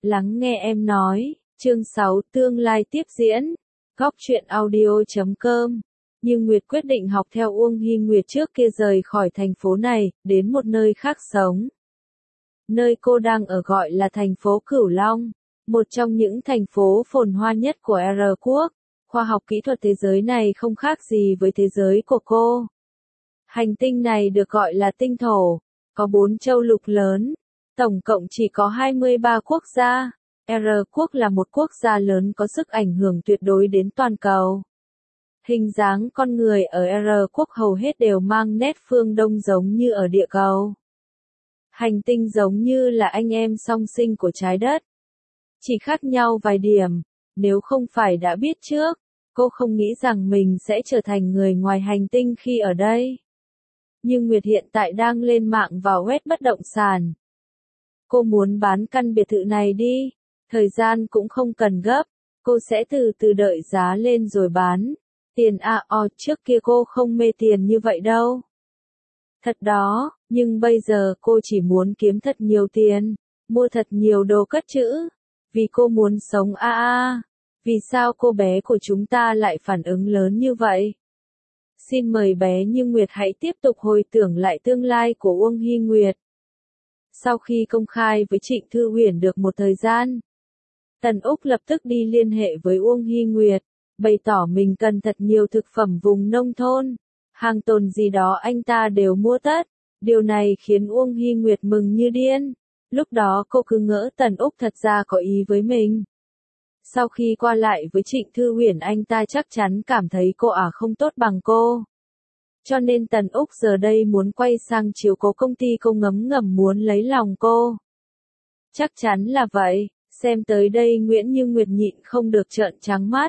Lắng nghe em nói, chương 6 tương lai tiếp diễn, Góc truyện audio.com. Như Nguyệt quyết định học theo Uông Hy Nguyệt trước kia rời khỏi thành phố này, đến một nơi khác sống. Nơi cô đang ở gọi là thành phố Cửu Long, một trong những thành phố phồn hoa nhất của R quốc. Khoa học kỹ thuật thế giới này không khác gì với thế giới của cô. Hành tinh này được gọi là tinh thổ, có 4 châu lục lớn, tổng cộng chỉ có 23 quốc gia. R quốc là một quốc gia lớn có sức ảnh hưởng tuyệt đối đến toàn cầu. Hình dáng con người ở R quốc hầu hết đều mang nét phương Đông giống như ở địa cầu. Hành tinh giống như là anh em song sinh của trái đất. Chỉ khác nhau vài điểm, nếu không phải đã biết trước, cô không nghĩ rằng mình sẽ trở thành người ngoài hành tinh khi ở đây. Nhưng Nguyệt hiện tại đang lên mạng vào web bất động sản. Cô muốn bán căn biệt thự này đi, thời gian cũng không cần gấp, cô sẽ từ từ đợi giá lên rồi bán. Tiền trước kia cô không mê tiền như vậy đâu. Thật đó, nhưng bây giờ cô chỉ muốn kiếm thật nhiều tiền, mua thật nhiều đồ cất trữ, vì cô muốn sống Vì sao cô bé của chúng ta lại phản ứng lớn như vậy? Xin mời bé Như Nguyệt hãy tiếp tục hồi tưởng lại tương lai của Uông Hy Nguyệt. Sau khi công khai với Trịnh Thư Uyển được một thời gian, Tần Úc lập tức đi liên hệ với Uông Hy Nguyệt, bày tỏ mình cần thật nhiều thực phẩm vùng nông thôn, hàng tồn gì đó anh ta đều mua tất. Điều này khiến Uông Hy Nguyệt mừng như điên. Lúc đó cô cứ ngỡ Tần Úc thật ra có ý với mình. Sau khi qua lại với Trịnh Thư Uyển anh ta chắc chắn cảm thấy cô không tốt bằng cô. Cho nên Tần Úc giờ đây muốn quay sang chiếu cố công ty cô ngấm ngầm muốn lấy lòng cô. Chắc chắn là vậy, xem tới đây Nguyễn Như Nguyệt nhịn không được trợn trắng mắt.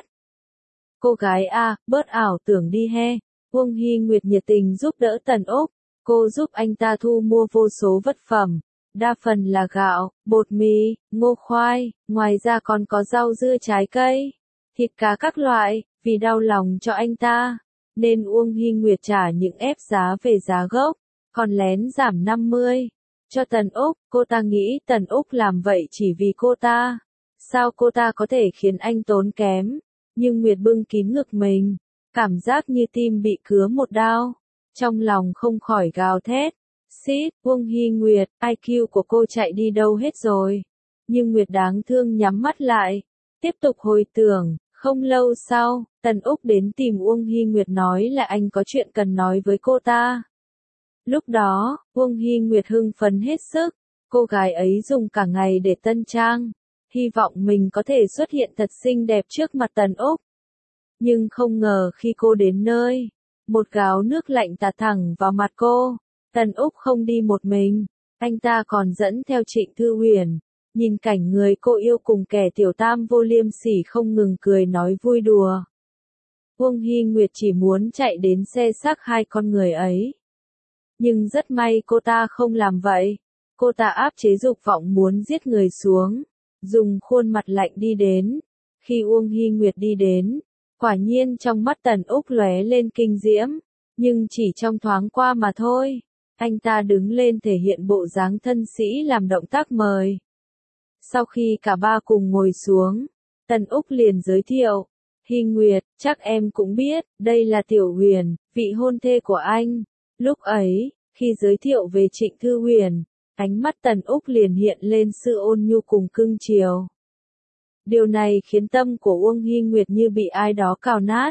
Cô gái bớt ảo tưởng đi he. Uông Hy Nguyệt nhiệt tình giúp đỡ Tần Úc, cô giúp anh ta thu mua vô số vật phẩm, đa phần là gạo, bột mì, ngô khoai, ngoài ra còn có rau dưa trái cây, thịt cá các loại, vì đau lòng cho anh ta, nên Uông Hy Nguyệt trả những ép giá về giá gốc, còn lén giảm 50 cho Tần Úc. Cô ta nghĩ Tần Úc làm vậy chỉ vì cô ta. Sao cô ta có thể khiến anh tốn kém? Nhưng Nguyệt bưng kín ngực mình, cảm giác như tim bị cứa một đao, trong lòng không khỏi gào thét. Xít, Uông Hy Nguyệt, IQ của cô chạy đi đâu hết rồi? Nhưng Nguyệt đáng thương nhắm mắt lại, tiếp tục hồi tưởng. Không lâu sau, Tần Úc đến tìm Uông Hy Nguyệt nói là anh có chuyện cần nói với cô ta. Lúc đó, Uông Hy Nguyệt hưng phấn hết sức, cô gái ấy dùng cả ngày để tân trang, hy vọng mình có thể xuất hiện thật xinh đẹp trước mặt Tần Úc. Nhưng không ngờ khi cô đến nơi, một gáo nước lạnh tạt thẳng vào mặt cô. Tần Úc không đi một mình, anh ta còn dẫn theo Trịnh Thư Uyển. Nhìn cảnh người cô yêu cùng kẻ tiểu tam vô liêm sỉ không ngừng cười nói vui đùa. Uông Hy Nguyệt chỉ muốn chạy đến xe xác hai con người ấy. Nhưng rất may cô ta không làm vậy. Cô ta áp chế dục vọng muốn giết người xuống, dùng khuôn mặt lạnh đi đến. Khi Uông Hy Nguyệt đi đến, quả nhiên trong mắt Tần Úc lóe lên kinh diễm, nhưng chỉ trong thoáng qua mà thôi. Anh ta đứng lên thể hiện bộ dáng thân sĩ làm động tác mời. Sau khi cả ba cùng ngồi xuống, Tần Úc liền giới thiệu. Hy Nguyệt, chắc em cũng biết, đây là Tiểu Huyền, vị hôn thê của anh. Lúc ấy, khi giới thiệu về Trịnh Thư Uyển, ánh mắt Tần Úc liền hiện lên sự ôn nhu cùng cưng chiều. Điều này khiến tâm của Uông Hy Nguyệt như bị ai đó cào nát.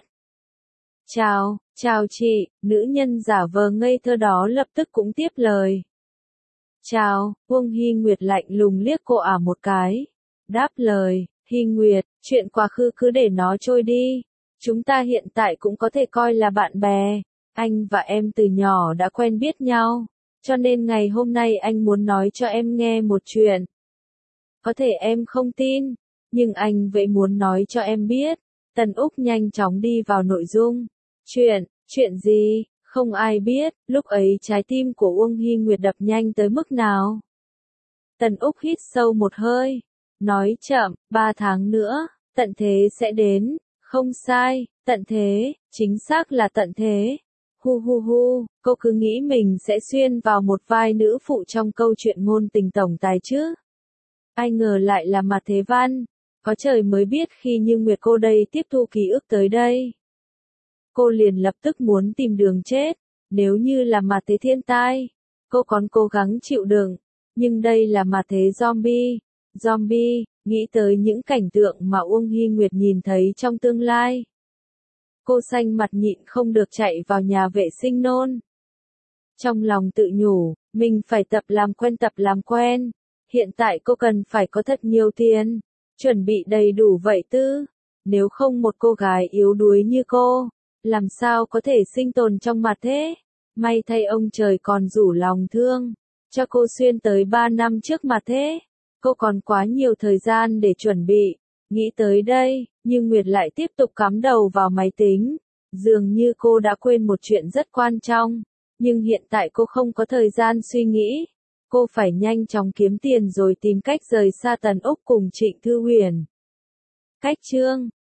Chào chị, nữ nhân giả vờ ngây thơ đó lập tức cũng tiếp lời. Chào, Uông Hy Nguyệt lạnh lùng liếc cô một cái. Đáp lời, Hy Nguyệt, chuyện quá khứ cứ để nó trôi đi. Chúng ta hiện tại cũng có thể coi là bạn bè. Anh và em từ nhỏ đã quen biết nhau. Cho nên ngày hôm nay anh muốn nói cho em nghe một chuyện. Có thể em không tin, nhưng anh vậy muốn nói cho em biết. Tần Úc nhanh chóng đi vào nội dung. Chuyện gì? Không ai biết, lúc ấy trái tim của Uông Hy Nguyệt đập nhanh tới mức nào. Tần Úc hít sâu một hơi, nói chậm, 3 tháng nữa, tận thế sẽ đến, không sai, tận thế, chính xác là tận thế. Cô cứ nghĩ mình sẽ xuyên vào một vai nữ phụ trong câu chuyện ngôn tình tổng tài chứ. Ai ngờ lại là Mạc Thế Văn. Có trời mới biết khi Như Nguyệt cô đây tiếp thu ký ức tới đây. Cô liền lập tức muốn tìm đường chết. Nếu như là Mạc Thế thiên tai, cô còn cố gắng chịu đựng. Nhưng đây là Mạc Thế zombie. Zombie, nghĩ tới những cảnh tượng mà Uông Hy Nguyệt nhìn thấy trong tương lai. Cô xanh mặt nhịn không được chạy vào nhà vệ sinh nôn. Trong lòng tự nhủ, mình phải tập làm quen. Hiện tại cô cần phải có thật nhiều tiền, chuẩn bị đầy đủ vậy tư. Nếu không một cô gái yếu đuối như cô, làm sao có thể sinh tồn trong mặt thế? May thay ông trời còn rủ lòng thương, cho cô xuyên tới 3 năm trước mặt thế. Cô còn quá nhiều thời gian để chuẩn bị. Nghĩ tới đây, Như Nguyệt lại tiếp tục cắm đầu vào máy tính. Dường như cô đã quên một chuyện rất quan trọng. Nhưng hiện tại cô không có thời gian suy nghĩ. Cô phải nhanh chóng kiếm tiền rồi tìm cách rời xa Tần Úc cùng Trịnh Thư Huyền. Cách chương